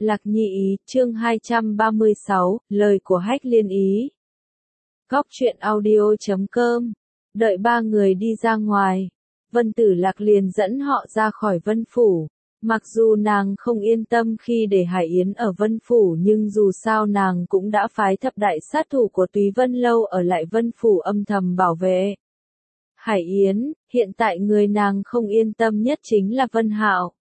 Lạc Nhi Ý, chương 236, lời của Hách Liên Ý. Góc truyện audio.com. Đợi ba người đi ra ngoài, Vân Tử Lạc liền dẫn họ ra khỏi Vân Phủ. Mặc dù nàng không yên tâm khi để Hải Yến ở Vân Phủ, nhưng dù sao nàng cũng đã phái thập đại sát thủ của Túy Vân Lâu ở lại Vân Phủ âm thầm bảo vệ Hải Yến. Hiện tại người nàng không yên tâm nhất chính là Vân Hạo.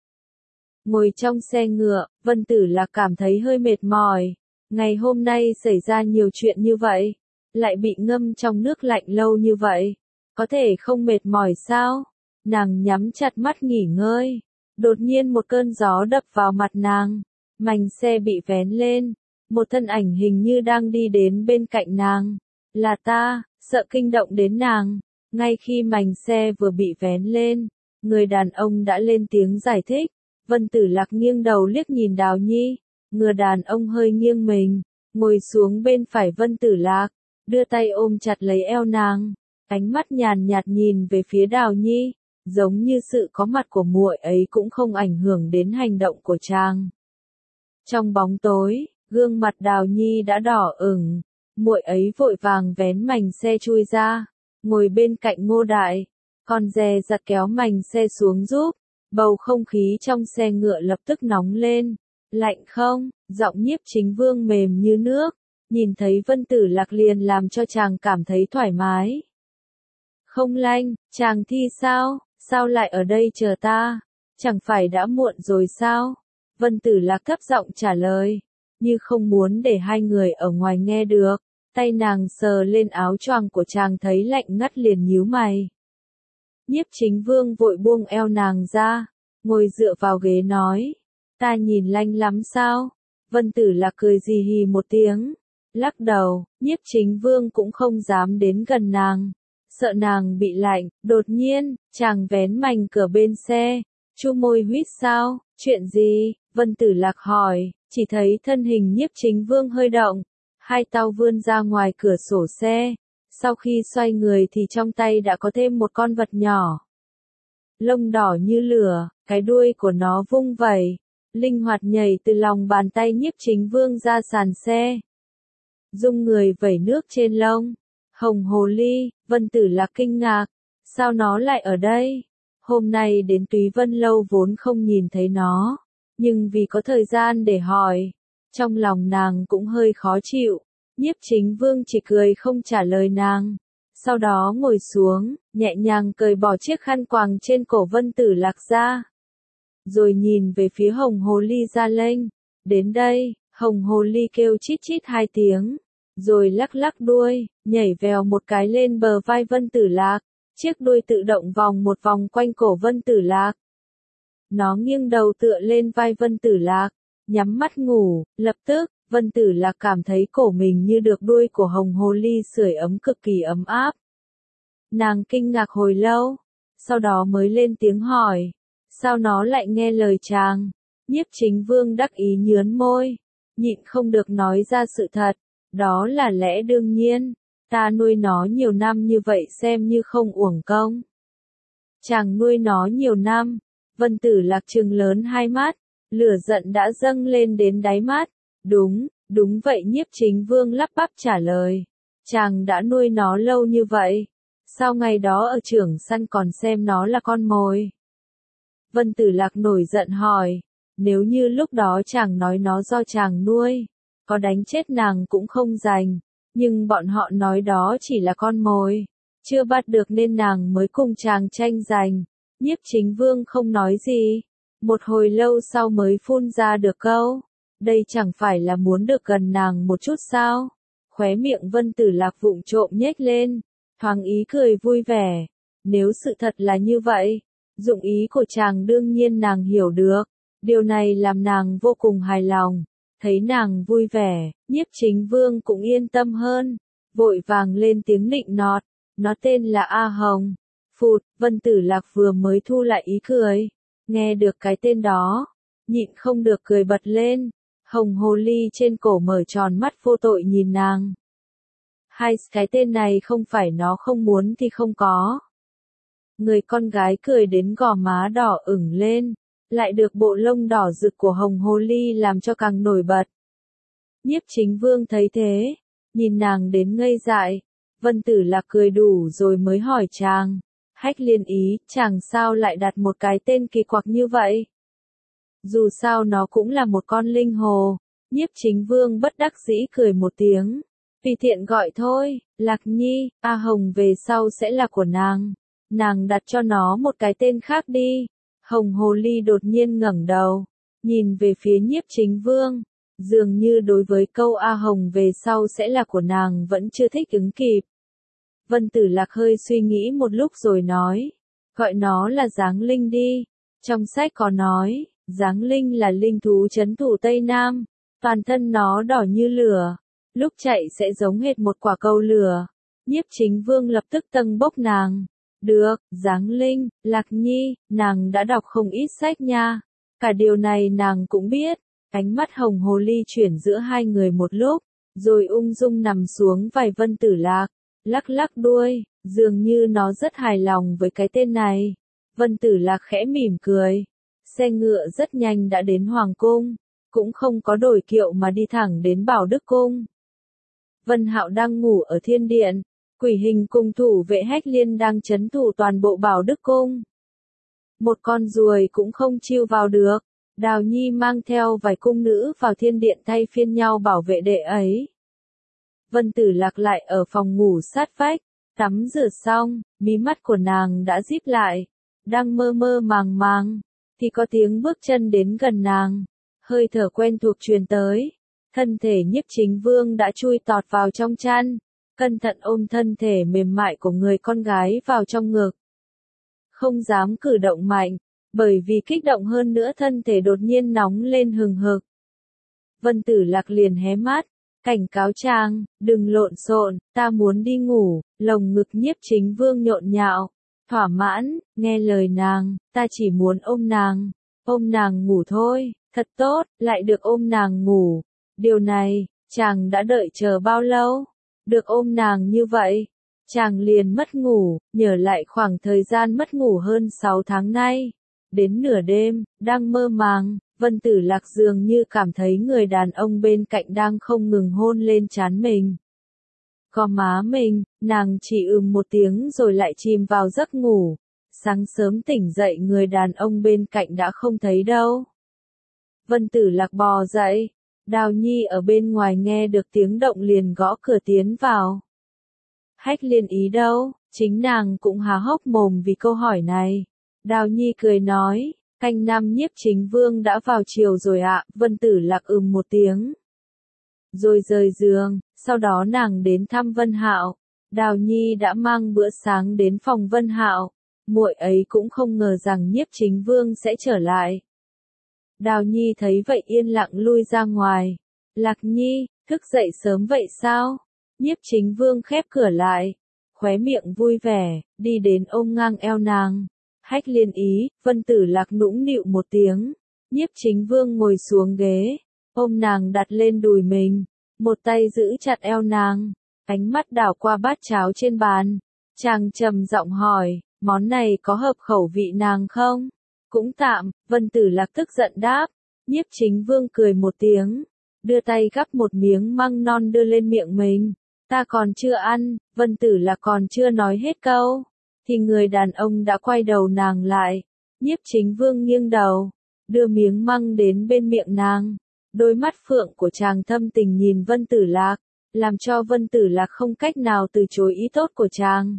Ngồi trong xe ngựa, Vân Tử Lạc cảm thấy hơi mệt mỏi. Ngày hôm nay xảy ra nhiều chuyện như vậy, lại bị ngâm trong nước lạnh lâu như vậy, có thể không mệt mỏi sao? Nàng nhắm chặt mắt nghỉ ngơi. Đột nhiên một cơn gió đập vào mặt nàng, mành xe bị vén lên, một thân ảnh hình như đang đi đến bên cạnh nàng. Là ta, sợ kinh động đến nàng. Ngay khi mành xe vừa bị vén lên, người đàn ông đã lên tiếng giải thích. Vân Tử Lạc nghiêng đầu liếc nhìn Đào Nhi, người đàn ông hơi nghiêng mình, ngồi xuống bên phải Vân Tử Lạc, đưa tay ôm chặt lấy eo nàng, ánh mắt nhàn nhạt nhìn về phía Đào Nhi, giống như sự có mặt của muội ấy cũng không ảnh hưởng đến hành động của chàng. Trong bóng tối, gương mặt Đào Nhi đã đỏ ửng, muội ấy vội vàng vén mành xe chui ra, ngồi bên cạnh Ngô Đại, còn dè dặt kéo mành xe xuống giúp. Bầu không khí trong xe ngựa lập tức nóng lên. Lạnh không? Giọng Nhiếp Chính Vương mềm như nước. Nhìn thấy Vân Tử Lạc liền làm cho chàng cảm thấy thoải mái. Không lạnh, chàng thi sao? Sao lại ở đây chờ ta? Chẳng phải đã muộn rồi sao? Vân Tử Lạc thấp giọng trả lời, như không muốn để hai người ở ngoài nghe được. Tay nàng sờ lên áo choàng của chàng thấy lạnh ngắt liền nhíu mày. Nhiếp Chính Vương vội buông eo nàng ra, ngồi dựa vào ghế nói, ta nhìn lạnh lắm sao? Vân Tử Lạc cười rì hì một tiếng, lắc đầu. Nhiếp Chính Vương cũng không dám đến gần nàng, sợ nàng bị lạnh. Đột nhiên, chàng vén mành cửa bên xe, chu môi huýt sao? Chuyện gì? Vân Tử Lạc hỏi, chỉ thấy thân hình Nhiếp Chính Vương hơi động, hai tay vươn ra ngoài cửa sổ xe. Sau khi xoay người thì trong tay đã có thêm một con vật nhỏ. Lông đỏ như lửa, cái đuôi của nó vung vẩy, linh hoạt nhảy từ lòng bàn tay Nhiếp Chính Vương ra sàn xe. Dung người vẩy nước trên lông. Hồng hồ ly. Vân Tử Lạc kinh ngạc. Sao nó lại ở đây? Hôm nay đến Túy Vân Lâu vốn không nhìn thấy nó, nhưng vì có thời gian để hỏi, trong lòng nàng cũng hơi khó chịu. Nhiếp Chính Vương chỉ cười không trả lời nàng. Sau đó ngồi xuống, nhẹ nhàng cởi bỏ chiếc khăn quàng trên cổ Vân Tử Lạc ra. Rồi nhìn về phía Hồng Hồ Ly ra lệnh. Đến đây. Hồng Hồ Ly kêu chít chít hai tiếng, rồi lắc lắc đuôi, nhảy vèo một cái lên bờ vai Vân Tử Lạc. Chiếc đuôi tự động vòng một vòng quanh cổ Vân Tử Lạc. Nó nghiêng đầu tựa lên vai Vân Tử Lạc, nhắm mắt ngủ. Lập tức, Vân Tử Lạc cảm thấy cổ mình như được đuôi của Hồng Hồ Ly sưởi ấm cực kỳ ấm áp. Nàng kinh ngạc hồi lâu, sau đó mới lên tiếng hỏi, sao nó lại nghe lời chàng? Nhiếp Chính Vương đắc ý nhướn môi, nhịn không được nói ra sự thật, đó là lẽ đương nhiên, ta nuôi nó nhiều năm như vậy xem như không uổng công. Chàng nuôi nó nhiều năm. Vân Tử Lạc trừng lớn hai mắt, lửa giận đã dâng lên đến đáy mắt. Đúng vậy. Nhiếp Chính Vương lắp bắp trả lời. Chàng đã nuôi nó lâu như vậy, sao ngày đó ở Trưởng Săn còn xem nó là con mồi? Vân Tử Lạc nổi giận hỏi, nếu như lúc đó chàng nói nó do chàng nuôi, có đánh chết nàng cũng không dành, nhưng bọn họ nói đó chỉ là con mồi, chưa bắt được nên nàng mới cùng chàng tranh giành. Nhiếp Chính Vương không nói gì, một hồi lâu sau mới phun ra được câu, đây chẳng phải là muốn được gần nàng một chút sao? Khóe miệng Vân Tử Lạc vụng trộm nhếch lên, thoáng ý cười vui vẻ. Nếu sự thật là như vậy, dụng ý của chàng đương nhiên nàng hiểu được, điều này làm nàng vô cùng hài lòng. Thấy nàng vui vẻ, Nhiếp Chính Vương cũng yên tâm hơn, vội vàng lên tiếng nịnh nọt, nó tên là A Hồng. Phụt. Vân Tử Lạc vừa mới thu lại ý cười, nghe được cái tên đó, nhịn không được cười bật lên. Hồng Hồ Ly trên cổ mở tròn mắt vô tội nhìn nàng. Hai cái tên này không phải nó không muốn thì không có. Người con gái cười đến gò má đỏ ửng lên, lại được bộ lông đỏ rực của hồng hồ ly làm cho càng nổi bật. Nhiếp Chính Vương thấy thế, nhìn nàng đến ngây dại, Vân Tử Lạc cười đủ rồi mới hỏi chàng, Hách Liên Ý, chàng sao lại đặt một cái tên kỳ quặc như vậy? Dù sao nó cũng là một con linh hồ. Nhiếp Chính Vương bất đắc dĩ cười một tiếng, tùy tiện gọi thôi, Lạc Nhi, A Hồng về sau sẽ là của nàng đặt cho nó một cái tên khác đi. Hồng hồ ly đột nhiên ngẩng đầu, nhìn về phía Nhiếp Chính Vương, dường như đối với câu A Hồng về sau sẽ là của nàng vẫn chưa thích ứng kịp. Vân Tử Lạc hơi suy nghĩ một lúc rồi nói, gọi nó là Giáng Linh đi. Trong sách có nói, Giáng Linh là linh thú trấn thủ Tây Nam, toàn thân nó đỏ như lửa, lúc chạy sẽ giống hệt một quả cầu lửa. Nhiếp Chính Vương lập tức tâng bốc nàng. Được, Giáng Linh, Lạc Nhi, nàng đã đọc không ít sách nha. Cả điều này nàng cũng biết. Ánh mắt hồng hồ ly chuyển giữa hai người một lúc, rồi ung dung nằm xuống vai Vân Tử Lạc, lắc lắc đuôi, dường như nó rất hài lòng với cái tên này. Vân Tử Lạc khẽ mỉm cười. Xe ngựa rất nhanh đã đến Hoàng Cung, cũng không có đổi kiệu mà đi thẳng đến Bảo Đức Cung. Vân Hạo đang ngủ ở thiên điện, Quỷ Hình cùng thủ vệ Hách Liên đang trấn thủ toàn bộ Bảo Đức Cung. Một con ruồi cũng không chiêu vào được. Đào Nhi mang theo vài cung nữ vào thiên điện thay phiên nhau bảo vệ đệ ấy. Vân Tử Lạc lại ở phòng ngủ sát vách, tắm rửa xong, mí mắt của nàng đã díp lại, đang mơ mơ màng màng, thì có tiếng bước chân đến gần nàng, hơi thở quen thuộc truyền tới, thân thể Nhiếp Chính Vương đã chui tọt vào trong chăn, cẩn thận ôm thân thể mềm mại của người con gái vào trong ngực. Không dám cử động mạnh, bởi vì kích động hơn nữa thân thể đột nhiên nóng lên hừng hực. Vân Tử Lạc liền hé mắt, cảnh cáo chàng, đừng lộn xộn, ta muốn đi ngủ. Lồng ngực Nhiếp Chính Vương nhộn nhạo, thỏa mãn, nghe lời nàng, ta chỉ muốn ôm nàng ngủ thôi, thật tốt, lại được ôm nàng ngủ. Điều này, chàng đã đợi chờ bao lâu? Được ôm nàng như vậy, chàng liền mất ngủ, nhớ lại khoảng thời gian mất ngủ hơn 6 tháng nay. Đến nửa đêm, đang mơ màng, Vân Tử Lạc dường như cảm thấy người đàn ông bên cạnh đang không ngừng hôn lên trán mình. Có má mình, nàng chỉ một tiếng rồi lại chìm vào giấc ngủ. Sáng sớm tỉnh dậy người đàn ông bên cạnh đã không thấy đâu. Vân Tử Lạc bò dậy, Đào Nhi ở bên ngoài nghe được tiếng động liền gõ cửa tiến vào. Hách Liên Ý đâu? Chính nàng cũng há hốc mồm vì câu hỏi này. Đào Nhi cười nói, canh năm Nhiếp Chính Vương đã vào chiều rồi ạ. Vân Tử Lạc một tiếng. Rồi rời giường, sau đó nàng đến thăm Vân Hạo. Đào Nhi đã mang bữa sáng đến phòng Vân Hạo. Muội ấy cũng không ngờ rằng Nhiếp Chính Vương sẽ trở lại. Đào Nhi thấy vậy yên lặng lui ra ngoài. Lạc Nhi, thức dậy sớm vậy sao? Nhiếp Chính Vương khép cửa lại, khóe miệng vui vẻ, đi đến ôm ngang eo nàng. Hách Liên Ý, Vân Tử Lạc nũng nịu một tiếng. Nhiếp Chính Vương ngồi xuống ghế, ôm nàng đặt lên đùi mình, một tay giữ chặt eo nàng, ánh mắt đảo qua bát cháo trên bàn. Chàng trầm giọng hỏi, món này có hợp khẩu vị nàng không? Cũng tạm, Vân Tử Lạc tức giận đáp. Nhiếp Chính Vương cười một tiếng, đưa tay gắp một miếng măng non đưa lên miệng mình. Ta còn chưa ăn, Vân Tử Lạc còn chưa nói hết câu, thì người đàn ông đã quay đầu nàng lại. Nhiếp Chính Vương nghiêng đầu, đưa miếng măng đến bên miệng nàng. Đôi mắt phượng của chàng thâm tình nhìn Vân Tử Lạc, làm cho Vân Tử Lạc không cách nào từ chối ý tốt của chàng.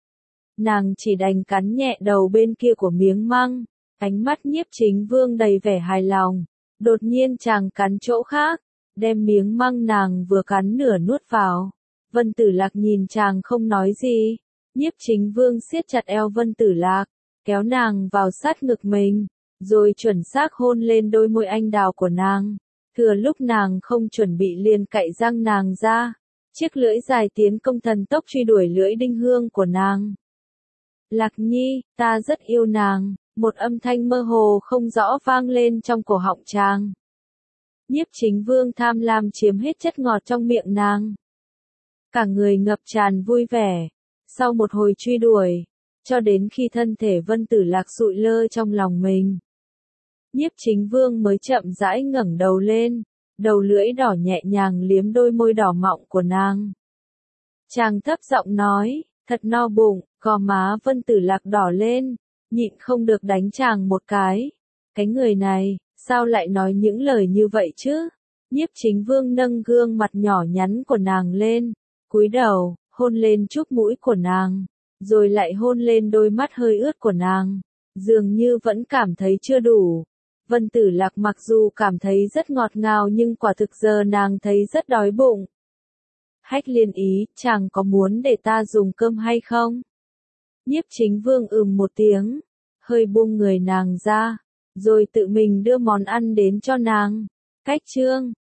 Nàng chỉ đành cắn nhẹ đầu bên kia của miếng măng, ánh mắt Nhiếp Chính Vương đầy vẻ hài lòng. Đột nhiên chàng cắn chỗ khác, đem miếng măng nàng vừa cắn nửa nuốt vào. Vân Tử Lạc nhìn chàng không nói gì. Nhiếp Chính Vương siết chặt eo Vân Tử Lạc, kéo nàng vào sát ngực mình, rồi chuẩn xác hôn lên đôi môi anh đào của nàng. Thừa lúc nàng không chuẩn bị liền cạy răng nàng ra, chiếc lưỡi dài tiến công thần tốc truy đuổi lưỡi đinh hương của nàng. Lạc Nhi, ta rất yêu nàng, một âm thanh mơ hồ không rõ vang lên trong cổ họng chàng. Nhiếp Chính Vương tham lam chiếm hết chất ngọt trong miệng nàng. Cả người ngập tràn vui vẻ. Sau một hồi truy đuổi, cho đến khi thân thể Vân Tử Lạc sụi lơ trong lòng mình. Nhiếp Chính Vương mới chậm rãi ngẩng đầu lên, đầu lưỡi đỏ nhẹ nhàng liếm đôi môi đỏ mọng của nàng. Chàng thấp giọng nói, thật no bụng, gò má Vân Tử Lạc đỏ lên, nhịn không được đánh chàng một cái. Cái người này, sao lại nói những lời như vậy chứ? Nhiếp Chính Vương nâng gương mặt nhỏ nhắn của nàng lên, cúi đầu, hôn lên chóp mũi của nàng, rồi lại hôn lên đôi mắt hơi ướt của nàng, dường như vẫn cảm thấy chưa đủ. Vân Tử Lạc mặc dù cảm thấy rất ngọt ngào nhưng quả thực giờ nàng thấy rất đói bụng. Hách Liên Ý, chàng có muốn để ta dùng cơm hay không? Nhiếp Chính Vương một tiếng, hơi buông người nàng ra, rồi tự mình đưa món ăn đến cho nàng. Cách chương